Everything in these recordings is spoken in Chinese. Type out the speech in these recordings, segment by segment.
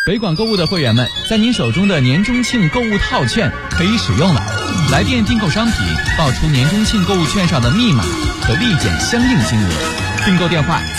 北广购物的会员们，在您手中的年中庆购物套券可以使用了。来电订购商品，报出年中庆购物券上的密码，可立减相应金额。订购电话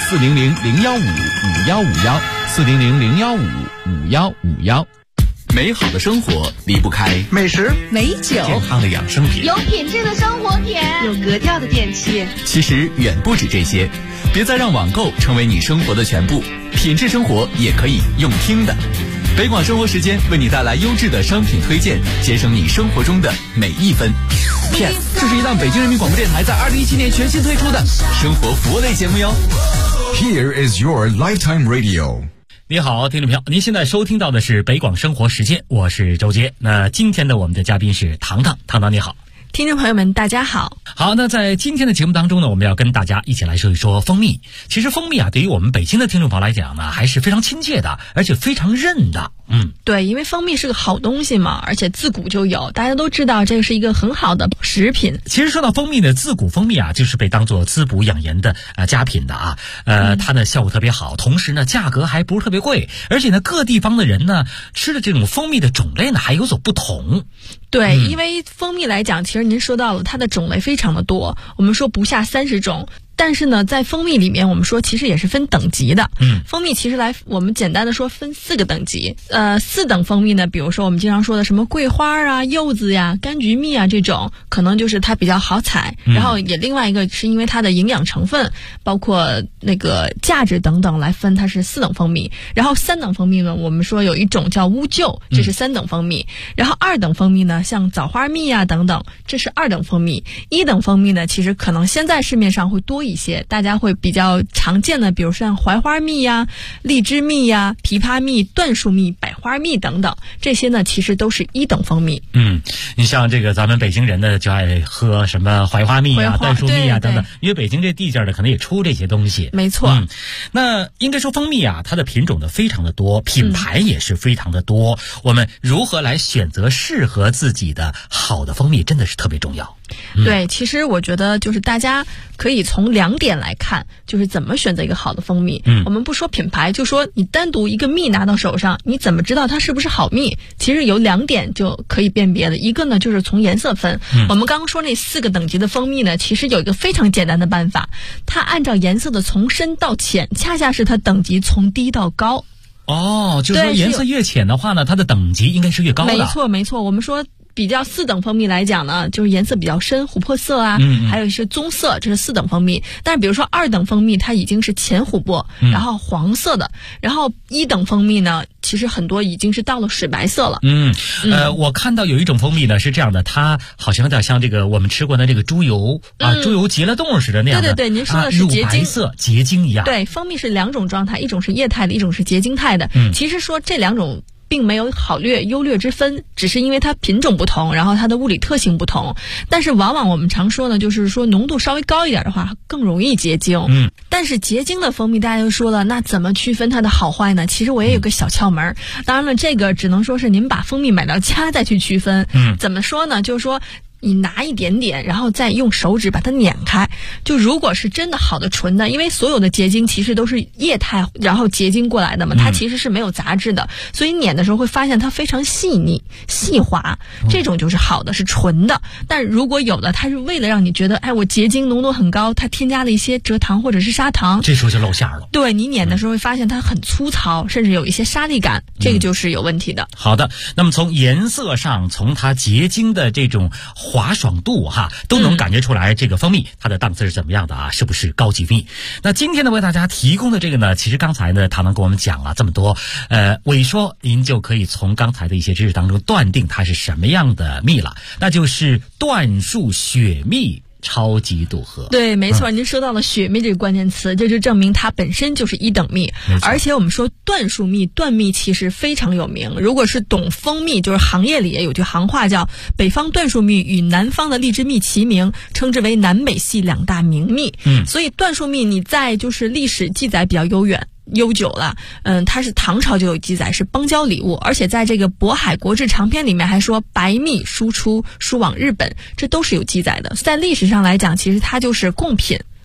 400-015-5151，400-015-5151。美好的生活离不开美食、 美酒、 健康的养生品， 有品质的生活品， 有格调的电器。 其实远不止这些，别再让网购成为你生活的全部，品质生活也可以用听的。北广生活时间为你带来优质的商品推荐，节省你生活中的每一分。PS， 这是一档北京人民广播电台在2017年全新推出的生活服务类节目哟。 Here is your lifetime radio。 你好，听众朋友，您现在收听到的是北广生活时间，我是周杰。那今天的我们的嘉宾是糖糖，糖糖你好。 听众朋友们大家好。 好，那在今天的节目当中呢，我们要跟大家一起来说一说蜂蜜。其实蜂蜜啊，对于我们北京的听众朋友来讲呢，还是非常亲切的，而且非常认的。 对，因为蜂蜜是个好东西嘛，而且自古就有，大家都知道这是一个很好的食品。 其实说到蜂蜜呢，自古蜂蜜啊就是被当作滋补养颜的佳品的啊。它的效果特别好，同时呢价格还不是特别贵，而且呢各地方的人呢吃的这种蜂蜜的种类呢还有所不同。 对，因为蜂蜜来讲，其实您说到了它的种类非常的多，我们说不下30种。但是呢，在蜂蜜里面，我们说其实也是分等级的。蜂蜜其实我们简单的说分4个等级。4等蜂蜜呢，比如说我们经常说的什么桂花啊、柚子呀、柑橘蜜啊这种，可能就是它比较好采。然后也另外一个是因为它的营养成分，包括那个价值等等来分，它是4等蜂蜜。然后3等蜂蜜呢，我们说有一种叫乌桕，这是3等蜂蜜。然后2等蜂蜜呢，像枣花蜜啊等等，这是2等蜂蜜。1等蜂蜜呢，其实可能现在市面上会多一些，大家会比较常见的，比如像槐花蜜呀、荔枝蜜呀、枇杷蜜、椴树蜜、百花蜜等等，这些呢其实都是1等蜂蜜。 你像这个咱们北京人呢就爱喝什么槐花蜜啊、椴树蜜啊等等，因为北京这地界的可能也出这些东西。 没错。 那应该说蜂蜜啊，它的品种呢非常的多，品牌也是非常的多。我们如何来选择适合自己的好的蜂蜜，真的是特别重要。 对，其实我觉得就是大家可以从2点来看，就是怎么选择一个好的蜂蜜。我们不说品牌，就说你单独一个蜜拿到手上，你怎么知道它是不是好蜜？其实有2点就可以辨别的。一个呢就是从颜色分。我们刚刚说那4个等级的蜂蜜呢，其实有一个非常简单的办法，它按照颜色的从深到浅，恰恰是它等级从低到高。 就是说颜色越浅的话呢，它的等级应该是越高的。 没错，我们说比较4等蜂蜜来讲呢，就是颜色比较深，琥珀色啊，还有一些棕色，这是4等蜂蜜。但是比如说2等蜂蜜，它已经是浅琥珀，然后黄色的。然后1等蜂蜜呢，其实很多已经是到了水白色了。 我看到有一种蜂蜜呢是这样的，它好像有点像这个我们吃过的这个猪油啊，猪油结了冻似的那样的。 对，您说的是结晶， 乳白色结晶一样。 对，蜂蜜是2种状态，一种是液态的，一种是结晶态的。其实说这2种并没有好劣优劣之分，只是因为它品种不同，然后它的物理特性不同。但是往往我们常说呢，就是说浓度稍微高一点的话更容易结晶。但是结晶的蜂蜜大家就说了，那怎么区分它的好坏呢？其实我也有个小窍门。当然了，这个只能说是您把蜂蜜买到家再去区分。怎么说呢？就是说你拿一点点，然后再用手指把它碾开。就如果是真的好的纯的，因为所有的结晶其实都是液态然后结晶过来的嘛，它其实是没有杂质的，所以碾的时候会发现它非常细腻细滑，这种就是好的，是纯的。但如果有的它是为了让你觉得我结晶浓度很高，它添加了一些蔗糖或者是砂糖， 这时候就露馅了。 对，你碾的时候会发现它很粗糙，甚至有一些沙粒感，这个就是有问题的。 好的，那么从颜色上，从它结晶的这种滑爽度都能感觉出来这个蜂蜜它的档次是怎么样的啊，是不是高级蜜？那今天呢为大家提供的这个呢，其实刚才呢糖糖跟我们讲了这么多，萎说您就可以从刚才的一些知识当中断定它是什么样的蜜了，那就是椴树雪蜜超级赌合。 对，没错，您说到了雪蜜这个关键词，这就证明它本身就是1等蜜。而且我们说椴树蜜、椴蜜其实非常有名。如果是懂蜂蜜，就是行业里也有句行话叫北方椴树蜜与南方的荔枝蜜齐名，称之为南北系2大名蜜。所以椴树蜜你在就是历史记载比较悠久了，它是唐朝就有记载，是邦交礼物，而且在这个渤海国志长篇里面还说白蜜输往日本，这都是有记载的。在历史上来讲，其实它就是贡品。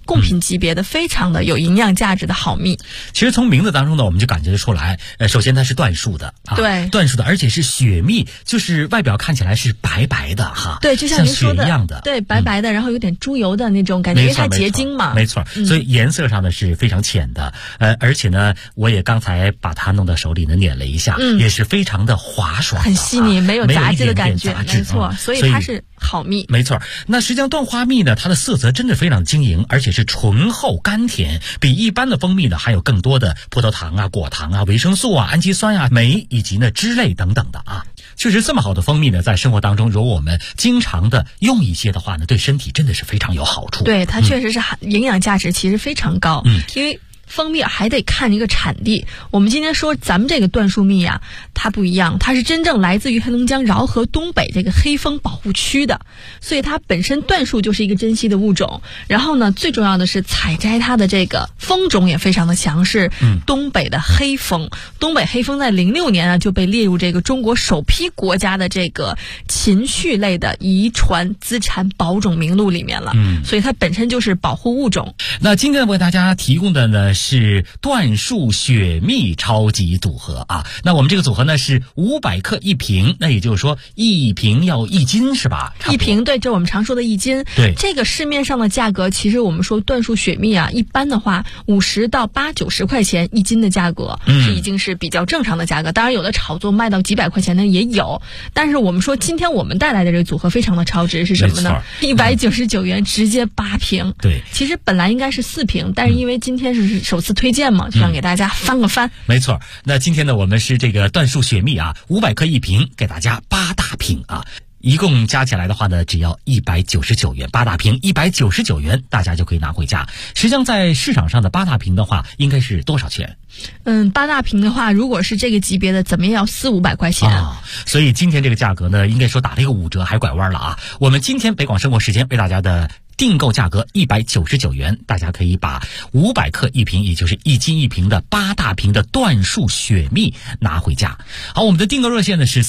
贡品级别的非常的有营养价值的好蜜。 其实从名字当中呢，我们就感觉得出来，首先它是椴树的， 对， 椴树的，而且是雪蜜，就是外表看起来是白白的哈， 对，就像您说的一样的， 对，白白的，然后有点猪油的那种感觉，因为它结晶嘛， 没错，所以颜色上呢是非常浅的，而且呢，我也刚才把它弄到手里呢捻了一下，也是非常的滑爽， 很细腻，没有杂质的感觉，没错，所以它是好蜜， 没错。那实际上椴花蜜呢，它的色泽真的非常晶莹，而且是醇厚甘甜，比一般的蜂蜜呢含有更多的葡萄糖啊、果糖啊、维生素啊、氨基酸啊、酶以及呢脂类等等的啊。确实这么好的蜂蜜呢，在生活当中如果我们经常的用一些的话呢，对身体真的是非常有好处。 对，它确实是营养价值其实非常高，因为蜂蜜还得看一个产地。我们今天说咱们这个椴树蜜啊，它不一样，它是真正来自于黑龙江饶河东北这个黑蜂保护区的，所以它本身椴树就是一个珍稀的物种。然后呢，最重要的是采摘它的这个蜂种也非常的强势，东北的黑蜂。东北黑蜂在06年啊就被列入这个中国首批国家的这个禽畜类的遗传资产保种名录里面了，所以它本身就是保护物种。 那今天为大家提供的呢是椴树雪蜜超级组合啊。那我们这个组合呢是500克1瓶，那也就是说1瓶要1斤是吧？1 瓶，对，这我们常说的1斤。 对， 这个市面上的价格，其实我们说椴树雪蜜啊，一般的话50到80-90块钱1斤的价格，是已经是比较正常的价格。当然有的炒作卖到几百块钱的也有，但是我们说今天我们带来的这个组合非常的超值，是什么呢？199元直接8瓶。 对， 其实本来应该是4瓶，但是因为今天是首次推荐嘛，就想给大家翻个翻。 没错，那今天呢，我们是这个椴树雪蜜啊，500克1瓶，给大家8大瓶啊。一共加起来的话呢，只要199元，8大瓶199元，大家就可以拿回家。实际上在市场上的8大瓶的话，应该是多少钱 ？8大瓶的话，如果是这个级别的，怎么也要400-500块钱啊。所以今天这个价格呢，应该说打了一个5折，还拐弯了啊。我们今天北广生活时间为大家的订购价格199元，大家可以把500克1瓶，也就是1斤1瓶的8大瓶的椴树雪蜜拿回家。好，我们的订购热线呢是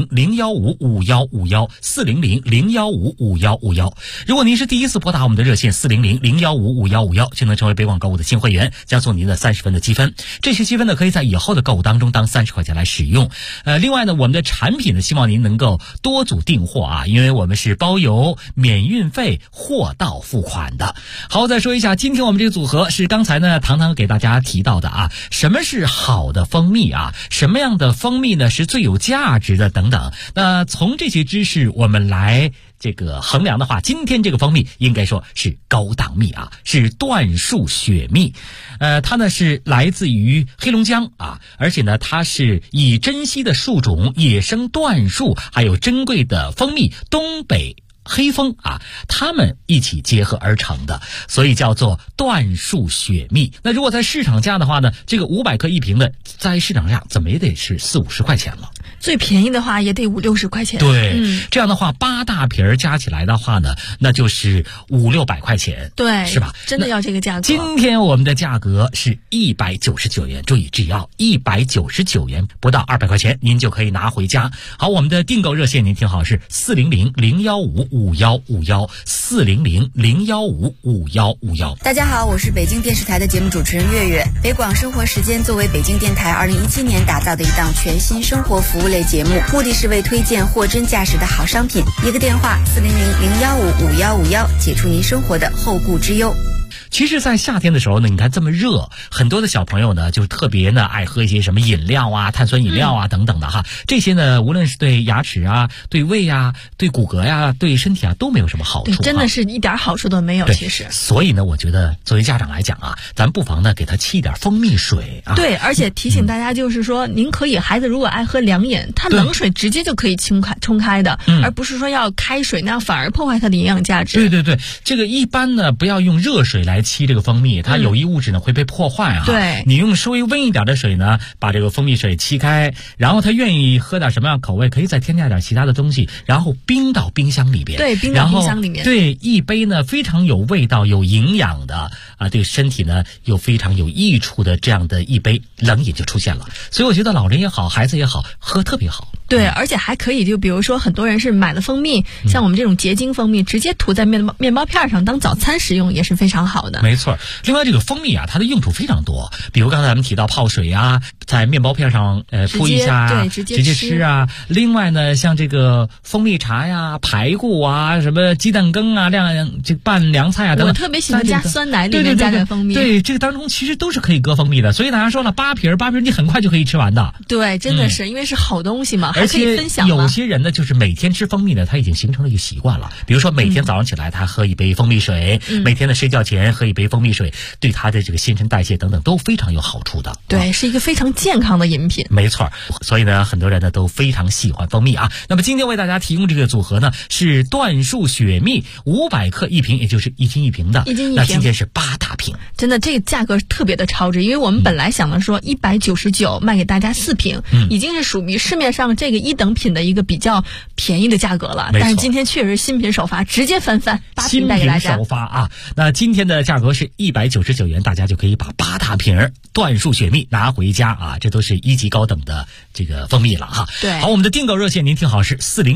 400-015-5151，400-015-5151。如果您是第一次拨打我们的热线400-015-5151，就能成为北广购物的新会员，将送您的30分的积分。这些积分呢，可以在以后的购物当中当30块钱来使用。另外呢，我们的产品呢，希望您能够多组订货啊，因为我们是包邮、免运费、货到付款的。好，再说一下，今天我们这个组合是刚才呢糖糖给大家提到的啊，什么是好的蜂蜜啊，什么样的蜂蜜呢是最有价值的等等。那从这些知识我们来这个衡量的话，今天这个蜂蜜应该说是高档蜜啊，是椴树雪蜜。它呢是来自于黑龙江啊，而且呢它是以珍稀的树种野生椴树，还有珍贵的蜂蜜东北黑蜂啊，它们一起结合而成的，所以叫做椴树雪蜜。那如果在市场价的话呢，这个500克1瓶的，在市场价怎么也得是40-50块钱了。 最便宜的话也得50-60块钱。 对，这样的话8大瓶加起来的话呢，那就是500-600块钱。 对， 是吧？ 真的要这个价格。 今天我们的价格是199元，注意只要199元，不到200块钱，您就可以拿回家。好，我们的订购热线您听好是400-015-5151，400-015-5151。 大家好，我是北京电视台的节目主持人月月。北广生活时间作为北京电台2017年打造的一档全新生活服务类节目，目的是为推荐货真价实的好商品。一个电话400-015-5151，解除您生活的后顾之忧。 其实在夏天的时候呢，你看这么热，很多的小朋友呢就特别呢爱喝一些什么饮料啊、碳酸饮料啊等等的哈。这些呢无论是对牙齿啊、对胃啊、对骨骼呀、对身体啊都没有什么好处。 对，真的是一点好处都没有。其实， 所以呢，我觉得作为家长来讲啊，咱不妨呢给他沏一点蜂蜜水啊。 对，而且提醒大家就是说，您可以孩子如果爱喝凉饮，他冷水直接就可以冲开的，而不是说要开水，那样反而破坏它的营养价值。 对对对，这个一般呢不要用热水来沏这个蜂蜜，它有益物质呢会被破坏哈。 对， 你用稍微温一点的水呢，把这个蜂蜜水沏开，然后他愿意喝点什么样口味，可以再添加点其他的东西，然后冰到冰箱里边。 对，冰到冰箱里面。 对，一杯呢非常有味道、有营养的啊，对身体呢有非常有益处的这样的一杯冷饮就出现了。所以我觉得老人也好，孩子也好，喝特别好。 对，而且还可以，就比如说很多人是买了蜂蜜，像我们这种结晶蜂蜜，直接涂在面包片上当早餐食用，也是非常好的。 没错。另外，这个蜂蜜啊，它的用处非常多，比如刚才咱们提到泡水啊，在面包片上铺一下啊， 直接吃啊。另外呢，像这个蜂蜜茶呀、排骨啊、什么鸡蛋羹啊、这拌凉菜啊等等， 我特别喜欢加酸奶，里面加点蜂蜜。 对，这个当中其实都是可以搁蜂蜜的，所以大家说了，8瓶你很快就可以吃完的。 对，真的是，因为是好东西嘛，还可以分享。 有些人呢，就是每天吃蜂蜜呢，他已经形成了一个习惯了。比如说每天早上起来他喝一杯蜂蜜水，每天的睡觉前喝一杯蜂蜜水，对他的这个新陈代谢等等都非常有好处的。 对，是一个非常健康的饮品。 没错，所以呢，很多人呢都非常喜欢蜂蜜啊。那么今天为大家提供这个组合呢，是椴树雪蜜500克一瓶，也就是1斤1瓶的。1斤1瓶。那今天是8大瓶。 真的，这个价格特别的超值，因为我们本来想的说199卖给大家4瓶，已经是属于市面上这个一等品的一个比较便宜的价格了。但是今天确实新品首发，直接翻番8瓶带给大家。 新品首发啊！那今天的价格是199元，大家就可以把8大瓶椴树雪蜜拿回家啊！这都是1级高等的这个蜂蜜了哈。 对。 好，我们的订购热线您听好是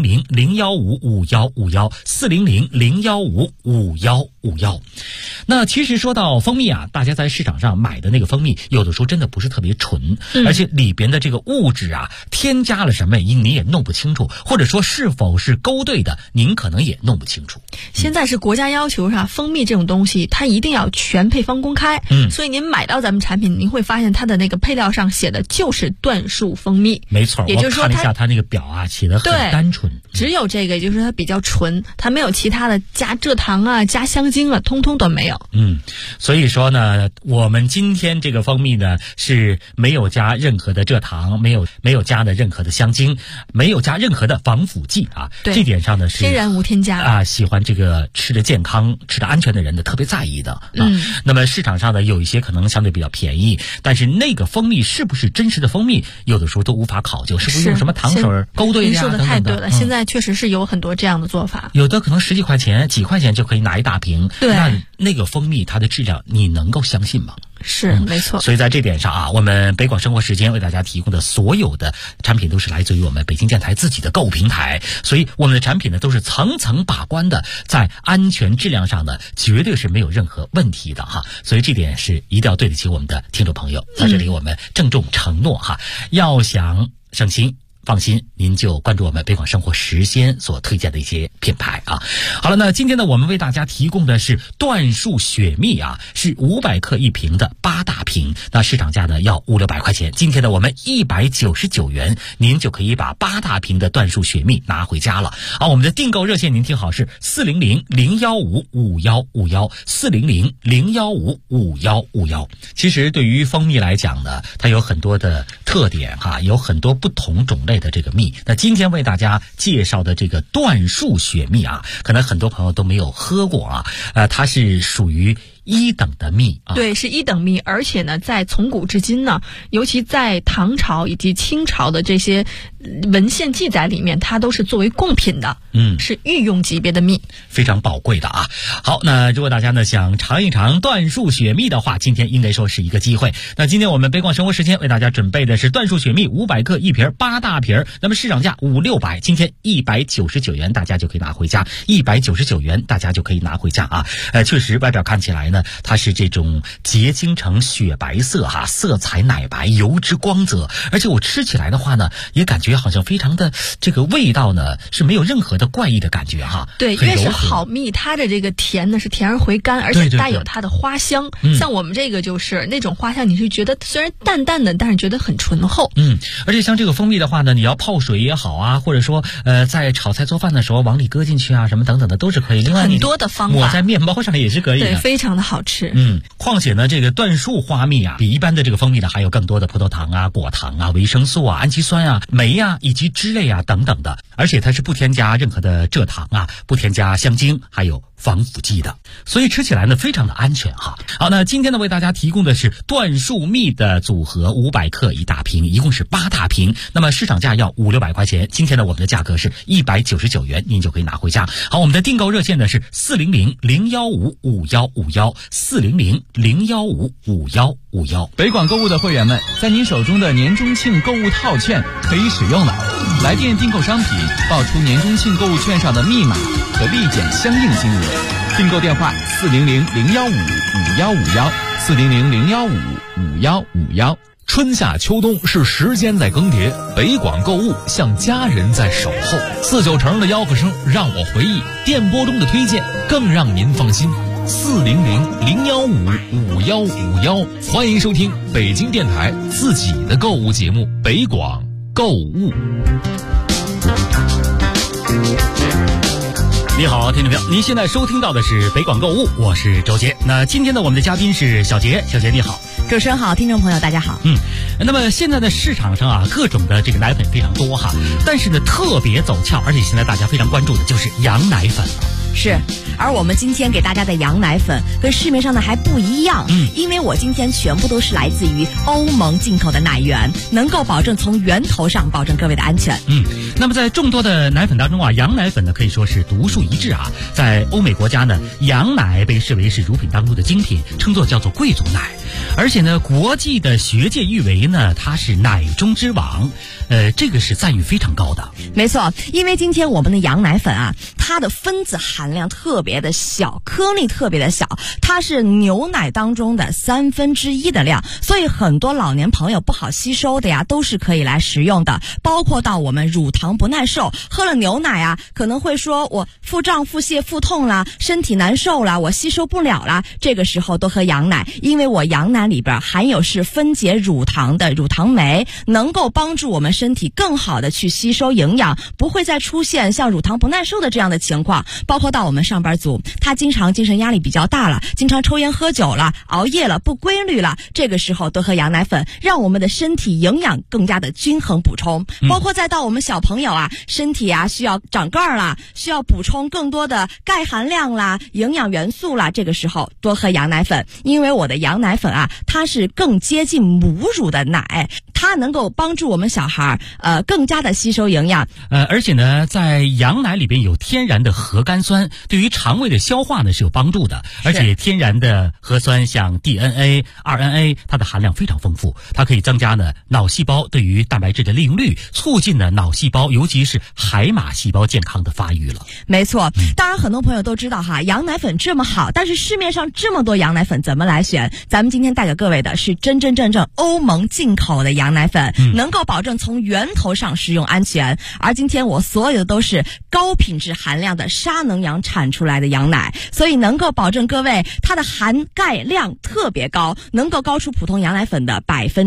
400-015-5151，400-015-5151。那其实说到蜂蜜啊，大家在市场上买的那个蜂蜜，有的时候真的不是特别纯，而且里边的这个物质啊，添加了什么您也弄不清楚，或者说是否是勾兑的，您可能也弄不清楚。 现在是国家要求上，蜂蜜这种东西它一定要全配方公开，所以您买到咱们产品，您会发现它的那个配料上写的就是椴树蜂蜜。 没错， 也就是说我看了一下它那个表啊，写的很单纯， 只有这个，也就是它比较纯，它没有其他的加蔗糖啊、加香精啊，通通都没有。 所以说呢，我们今天这个蜂蜜呢是没有加任何的蔗糖，没有加的任何的香精，没有加任何的防腐剂啊。这点上呢是天然无添加啊，喜欢这个吃的健康、吃的安全的人呢特别在意的啊。那么市场上呢有一些可能相对比较便宜，但是那个蜂蜜是不是真实的蜂蜜，有的时候都无法考究，是不是用什么糖水勾兑呀？ 您说的太对了，现在确实是有很多这样的做法， 有的可能10几块钱、几块钱就可以拿一大瓶。 对， 那个蜂蜜它的质量你能够相信吗？ 是没错。 所以在这点上啊，我们北广生活时间为大家提供的所有的产品都是来自于我们北京电台自己的购物平台，所以我们的产品呢都是层层把关的，在安全质量上呢绝对是没有任何问题的哈。所以这点是一定要对得起我们的听众朋友，在这里我们郑重承诺哈，要想省心放心，您就关注我们北广生活时间所推荐的一些品牌啊。好了，那今天呢，我们为大家提供的是椴树雪蜜啊，是500克一瓶的8大瓶，那市场价呢要500-600块钱。今天呢，我们199元，您就可以把8大瓶的椴树雪蜜拿回家了。好，我们的订购热线您听好是400-015-5151，400-015-5151。其实对于蜂蜜来讲呢，它有很多的特点哈，有很多不同种类的这个蜜。那今天为大家介绍的这个椴树雪蜜啊，可能很多朋友都没有喝过啊，它是属于1等的蜜啊。 对，是1等蜜，而且呢，在从古至今呢，尤其在唐朝以及清朝的这些文献记载里面，它都是作为贡品的，是御用级别的蜜， 非常宝贵的啊。好，那如果大家呢想尝一尝椴树雪蜜的话，今天应该说是一个机会。那今天我们北广生活时间为大家准备的是椴树雪蜜500克一瓶，8大瓶，那么市场价500-600，今天199元大家就可以拿回家，199元大家就可以拿回家啊。确实外表看起来呢，它是这种结晶成雪白色哈，色彩奶白，油脂光泽，而且我吃起来的话呢，也感觉好像非常的这个味道呢是没有任何的怪异的感觉哈。 对，因为是好蜜，它的这个甜呢是甜而回甘，而且带有它的花香。像我们这个就是那种花香，你是觉得虽然淡淡的，但是觉得很醇厚。 而且像这个蜂蜜的话呢，你要泡水也好啊，或者说在炒菜做饭的时候往里搁进去啊，什么等等的都是可以。另外很多的方法抹在面包上也是可以的， 对，非常的好吃。 况且呢，这个椴树花蜜啊，比一般的这个蜂蜜呢还有更多的葡萄糖啊、果糖啊、维生素啊、氨基酸啊、酶啊以及脂类啊等等的，而且它是不添加任何的蔗糖啊，不添加香精，还有防腐剂的，所以吃起来呢非常的安全哈。好，那今天呢为大家提供的是椴树蜜的组合，500克一大瓶，一共是8大瓶，那么市场价要500-600块钱，今天呢我们的价格是199元，您就可以拿回家。好，我们的订购热线呢是400-015-5151。 400-015-5151。 北广购物的会员们，在您手中的年中庆购物套券可以使用了。来电订购商品，报出年中庆购物券上的密码和立减相应金额。订购电话400-015-5151，400-015-5151。 春夏秋冬是时间在更迭，北广购物像家人在守候。49成的吆喝声让我回忆，电波中的推荐更让您放心。400-015-5151，欢迎收听北京电台自己的购物节目北广购物。 你好，听众朋友，您现在收听到的是北广购物，我是周杰。那今天呢，我们的嘉宾是小杰，小杰你好。 主持人好，听众朋友大家好。 那么现在的市场上啊，各种的这个奶粉非常多哈，但是呢，特别走俏，而且现在大家非常关注的就是羊奶粉了。 是，而我们今天给大家的羊奶粉跟市面上的还不一样，因为我今天全部都是来自于欧盟进口的奶源，能够保证从源头上保证各位的安全。 那么在众多的奶粉当中啊，羊奶粉呢可以说是独树一帜啊。在欧美国家呢，羊奶被视为是乳品当中的精品，称作叫做贵族奶，而且呢，国际的学界誉为呢它是奶中之王，这个是赞誉非常高的。 没错，因为今天我们的羊奶粉啊，它的分子含量特别的小，颗粒特别的小，它是牛奶当中的1/3的量，所以很多老年朋友不好吸收的呀，都是可以来食用的。包括到我们乳糖不耐受，喝了牛奶啊，可能会说我腹胀、腹泻、腹痛啦，身体难受啦，我吸收不了啦，这个时候多喝羊奶，因为我羊奶里边含有是分解乳糖的乳糖酶，能够帮助我们身体更好的去吸收营养，不会再出现像乳糖不耐受的这样的情况。包括到我们上班族，他经常精神压力比较大了，经常抽烟喝酒了，熬夜了，不规律了，这个时候多喝羊奶粉，让我们的身体营养更加的均衡补充。包括再到我们小朋友啊，身体啊需要长个儿啦，需要补充更多的钙含量啦、营养元素啦，这个时候多喝羊奶粉，因为我的羊奶粉啊，它是更接近母乳的奶，它能够帮助我们小孩更加的吸收营养。 而且呢，在羊奶里边有天然的核苷酸，对于肠胃的消化呢是有帮助的。而且天然的核酸像 DNA、RNA， 它的含量非常丰富，它可以增加呢脑细胞对于蛋白质的利用率，促进呢脑细胞，尤其是海马细胞健康的发育了。 没错，当然很多朋友都知道哈，羊奶粉这么好，但是市面上这么多羊奶粉怎么来选？咱们今天带给各位的是真真正正欧盟进口的羊奶粉，能够保证从源头上食用安全。而今天我所有的都是高品质含量的沙能羊产出来的羊奶，所以能够保证各位它的含钙量特别高，能够高出普通羊奶粉的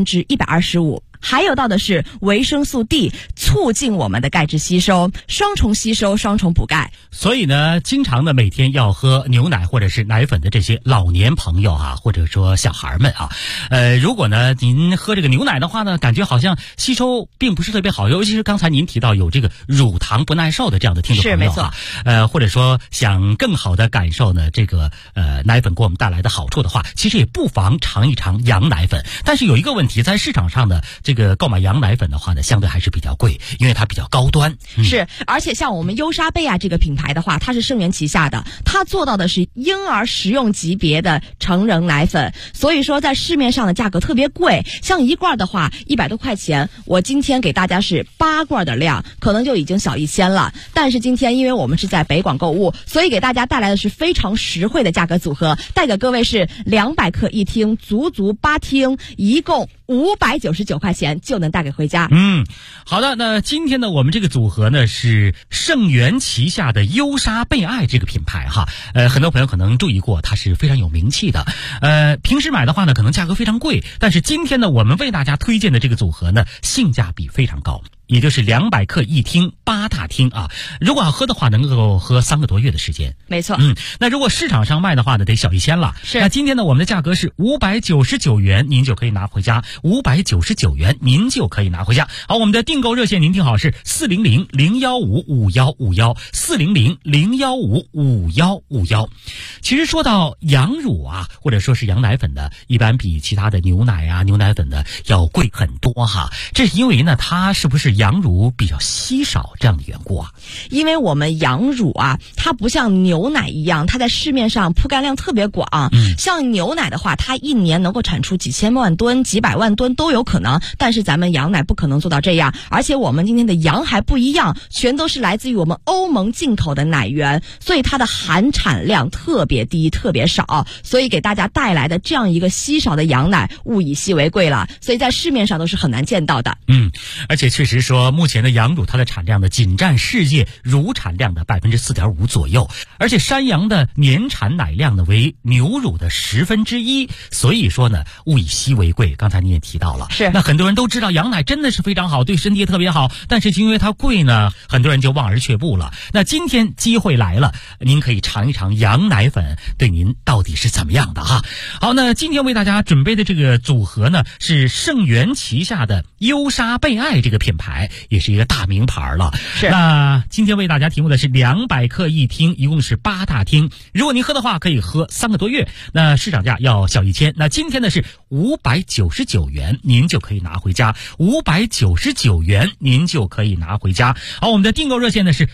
125%。还有到的是维生素 D， 促进我们的钙质吸收，双重吸收，双重补钙。 所以呢，经常的每天要喝牛奶或者是奶粉的这些老年朋友啊，或者说小孩们啊，如果呢您喝这个牛奶的话呢，感觉好像吸收并不是特别好，尤其是刚才您提到有这个乳糖不耐受的这样的听众朋友啊，或者说想更好的感受呢这个奶粉给我们带来的好处的话，其实也不妨尝一尝羊奶粉。但是有一个问题，在市场上的这个购买羊奶粉的话呢，相对还是比较贵，因为它比较高端。 是，而且像我们优莎贝啊这个品牌的话，它是圣元旗下的，它做到的是婴儿食用级别的成人奶粉，所以说在市面上的价格特别贵，像一罐的话100多块钱，我今天给大家是8罐的量，可能就已经小1000了。但是今天因为我们是在北广购物，所以给大家带来的是非常实惠的价格组合，带给各位是200克1听，足8听，一共599块钱就能带给回家。 好的，那今天呢，我们这个组合呢是圣元旗下的优莎贝爱这个品牌哈，很多朋友可能注意过，它是非常有名气的。平时买的话呢，可能价格非常贵，但是今天呢，我们为大家推荐的这个组合呢，性价比非常高。也就是200克1听8大听啊，如果要喝的话，能够喝3个多月的时间。 没错。 那如果市场上卖的话呢，得小1000了。 是。 那今天呢，我们的价格是599元，您就可以拿回家。599元，您就可以拿回家。好，我们的订购热线您听好是400-015-5151，400-015-5151。其实说到羊乳啊，或者说是羊奶粉的，一般比其他的牛奶啊、牛奶粉的要贵很多哈。这是因为呢，它是不是羊乳比较稀少这样的缘故啊？ 因为我们羊乳啊，它不像牛奶一样，它在市面上铺盖量特别广。像牛奶的话，它一年能够产出几千万吨、几百万吨都有可能，但是咱们羊奶不可能做到这样。而且我们今天的羊还不一样，全都是来自于我们欧盟进口的奶源，所以它的含产量特别低、特别少，所以给大家带来的这样一个稀少的羊奶，物以稀为贵了，所以在市面上都是很难见到的。 而且确实说，目前的羊乳它的产量呢，仅占世界乳产量的 4.5% 左右，而且山羊的年产奶量呢为牛乳的1/10，所以说呢，物以稀为贵。刚才你也提到了， 是。 那很多人都知道羊奶真的是非常好，对身体也特别好，但是因为它贵呢，很多人就望而却步了。那今天机会来了，您可以尝一尝羊奶粉对您到底是怎么样的哈。好，那今天为大家准备的这个组合呢，是圣元旗下的优莎贝爱这个品牌，也是一个大名牌了。 是。 那今天为大家提供的是200克一听，一共是8大听。如果您喝的话，可以喝3个多月。那市场价要小1000，那今天呢是599元，您就可以拿回家。599元，您就可以拿回家。好，我们的订购热线呢是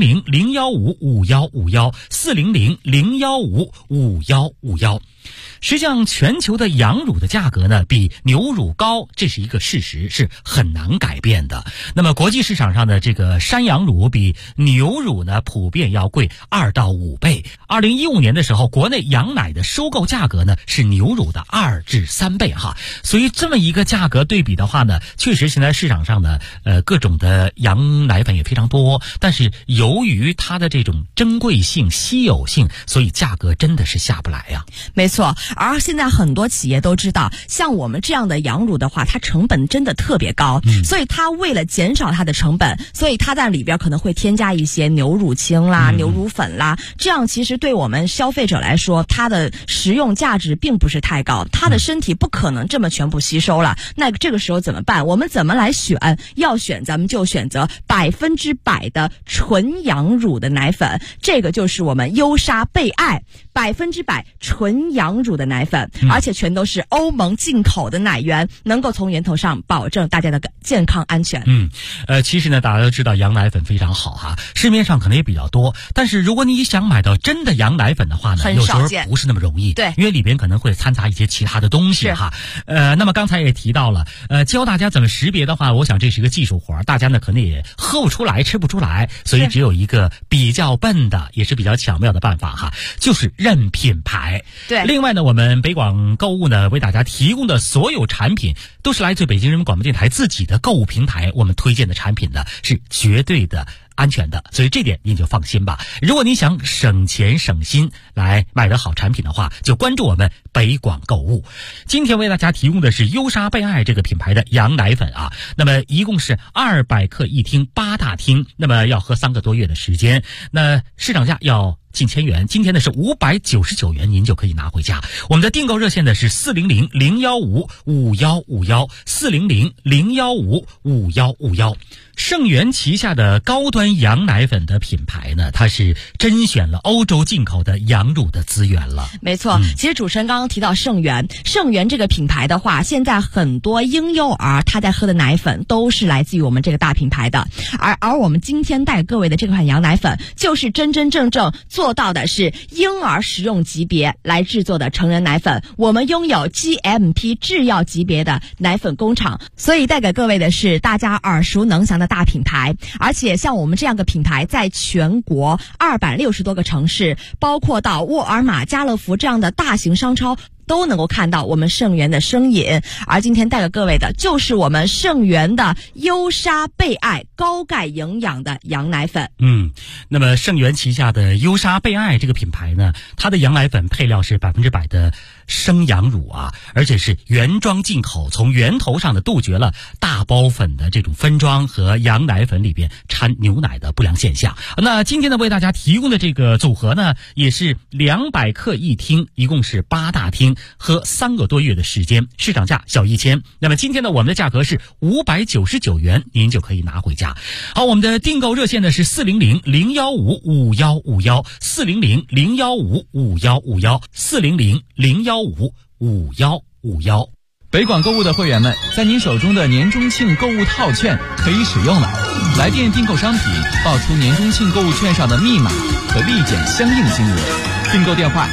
400-015-5151，400-015-5151。实际上，全球的羊乳的价格呢比牛乳高，这是一个事实，是很难改变的。那么国际市场上的这个山羊乳比牛乳呢普遍要贵2到5倍。2015年的时候，国内羊奶的收购价格呢是牛乳的2至3倍哈。所以这么一个价格对比的话呢，确实现在市场上呢各种的羊奶粉也非常多，但是由于它的这种珍贵性、稀有性，所以价格真的是下不来呀。 没错，而现在很多企业都知道，像我们这样的羊乳的话，它成本真的特别高，所以它为了减少它的成本，所以它在里边可能会添加一些牛乳清啦、牛乳粉啦，这样其实对我们消费者来说，它的食用价值并不是太高，它的身体不可能这么全部吸收了。那这个时候怎么办？我们怎么来选？要选咱们就选择100%的纯羊乳的奶粉，这个就是我们优莎贝爱100%纯羊乳的奶粉，而且全都是欧盟进口的奶源，能够从源头上保证大家的健康安全。 其实呢，大家都知道羊奶粉非常好哈，市面上可能也比较多，但是如果你想买到真的羊奶粉的话呢，有时候不是那么容易， 对， 因为里边可能会掺杂一些其他的东西哈。那么刚才也提到了，教大家怎么识别的话，我想这是一个技术活，大家呢可能也喝不出来、吃不出来，所以只有一个比较笨的，也是比较巧妙的办法哈，就是认品牌。 对。 另外呢，我们北广购物呢为大家提供的所有产品都是来自北京人民广播电台自己的购物平台，我们推荐的产品呢是绝对的安全的，所以这点您就放心吧。如果您想省钱省心来买的好产品的话，就关注我们北广购物。今天为大家提供的是优莎贝爱这个品牌的羊奶粉啊，那么一共是200克一听8大听，那么要喝3个多月的时间，那市场价要近1000元，今天呢是599元，您就可以拿回家。我们的订购热线呢是400-015-5151，400-015-5151。圣元旗下的高端羊奶粉的品牌呢，它是甄选了欧洲进口的羊乳的资源了。 没错，其实主持人刚刚提到圣元这个品牌的话，现在很多婴幼儿他在喝的奶粉都是来自于我们这个大品牌的，而我们今天带给各位的这款羊奶粉，就是真真正正做到的是婴儿食用级别来制作的成人奶粉，我们拥有 GMP 制药级别的奶粉工厂，所以带给各位的是大家耳熟能详的大品牌。而且像我们这样的品牌，在全国260多个城市，包括到沃尔玛、家乐福这样的大型商超，都能够看到我们圣元的身影。而今天带给各位的就是我们圣元的优莎贝爱高钙营养的羊奶粉。 那么圣元旗下的优莎贝爱这个品牌呢，它的羊奶粉配料是100%的生羊乳啊，而且是原装进口，从源头上的杜绝了大包粉的这种分装和羊奶粉里边掺牛奶的不良现象。那今天呢为大家提供的这个组合呢，也是200克一听，一共是8大听，喝3个多月的时间，市场价小1000。那么今天呢我们的价格是599元，您就可以拿回家。好，我们的订购热线呢是400-015-5151，400-015-5151，400-015-5151。 北广购物的会员们，在您手中的年中庆购物套券可以使用了。来电订购商品，报出年中庆购物券上的密码，可立减相应金额。订购电话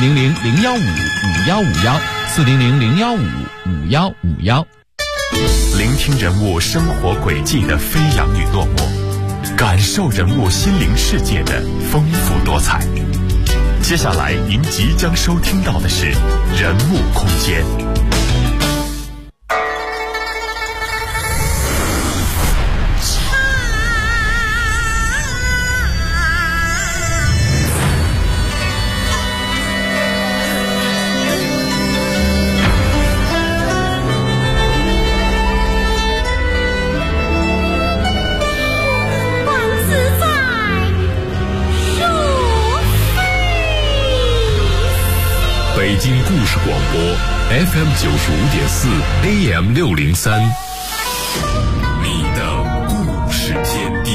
400-015-5151，400-015-5151。 聆听人物生活轨迹的飞扬与落寞，感受人物心灵世界的丰富多彩。接下来您即将收听到的是人物空间。 北京故事广播 FM 95.4 AM 603，你的故事天地。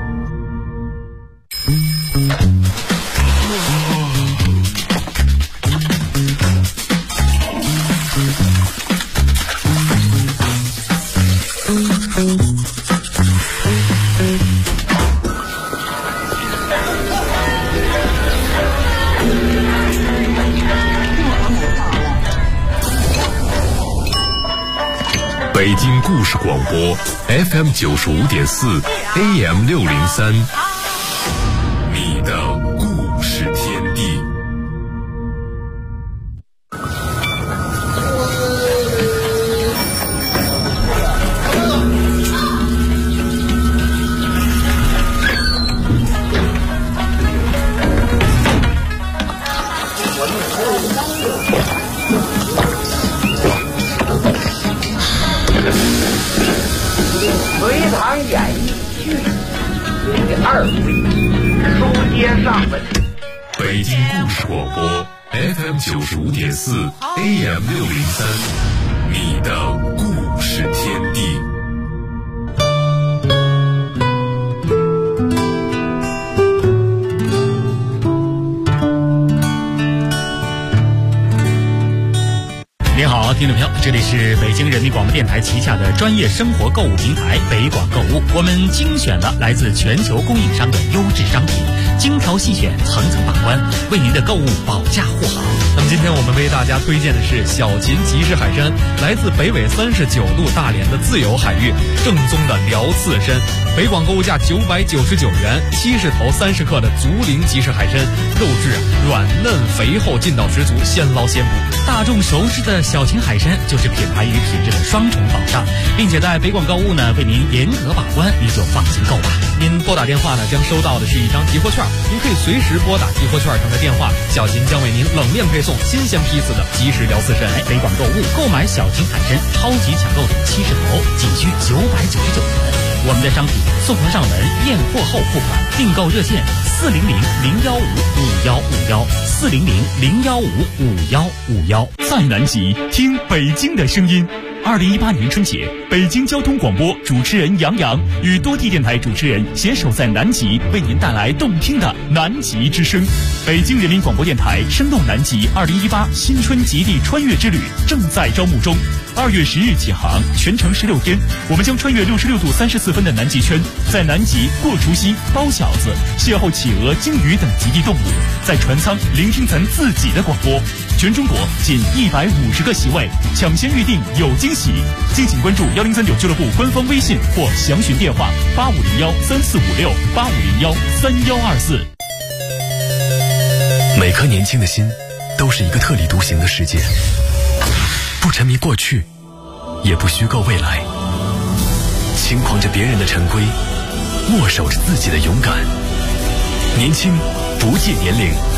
北京故事广播 FM 95.4 AM 603，你的故事天地。 隋唐演义序第2回，书接上文。 北京故事广播 FM 95.4 AM 603，你的故事天地。 您好，听众朋友，这里是北京人民广播电台旗下的专业生活购物平台北广购物。我们精选了来自全球供应商的优质商品，精挑细选，层层把关，为您的购物保驾护航。 那么今天我们为大家推荐的是小秦即食海参，来自北纬39度大连的自由海域，正宗的辽刺参。北广购物价999元，70头30克的竹林即食海参，肉质软嫩肥厚，劲道十足，现捞现捕。 大众熟知的小秦海参就是品牌与品质的双重保障，并且在北广购物呢为您严格把关，您就放心购吧。 您拨打电话呢将收到的是一张集货券，您可以随时拨打集货券上的电话，小秦将为您冷链配送新鲜批次的即食辽刺参。 北广购物购买小秦海参超级抢购礼70头，仅需999元。我们的商品送货上门，验货后付款，订购热线400-015-5151，400-015-5151。 在南极听北京的声音。2018年春节，北京交通广播主持人杨洋与多地电台主持人携手在南极，为您带来动听的南极之声。北京人民广播电台声动南极2018新春极地穿越之旅正在招募中，2月10日起航，全程16天，我们将穿越66度34分的南极圈，在南极过除夕、包饺子，邂逅企鹅、鲸鱼等极地动物，在船舱聆听咱自己的广播。全中国仅150个席位，抢先预定有惊喜。敬请关注1039俱乐部官方微信或详询电话8501-3456，8501-3124。 每颗年轻的心都是一个特立独行的世界，不沉迷过去，也不虚构未来，轻狂着别人的陈规，握守着自己的勇敢。年轻不戒年龄，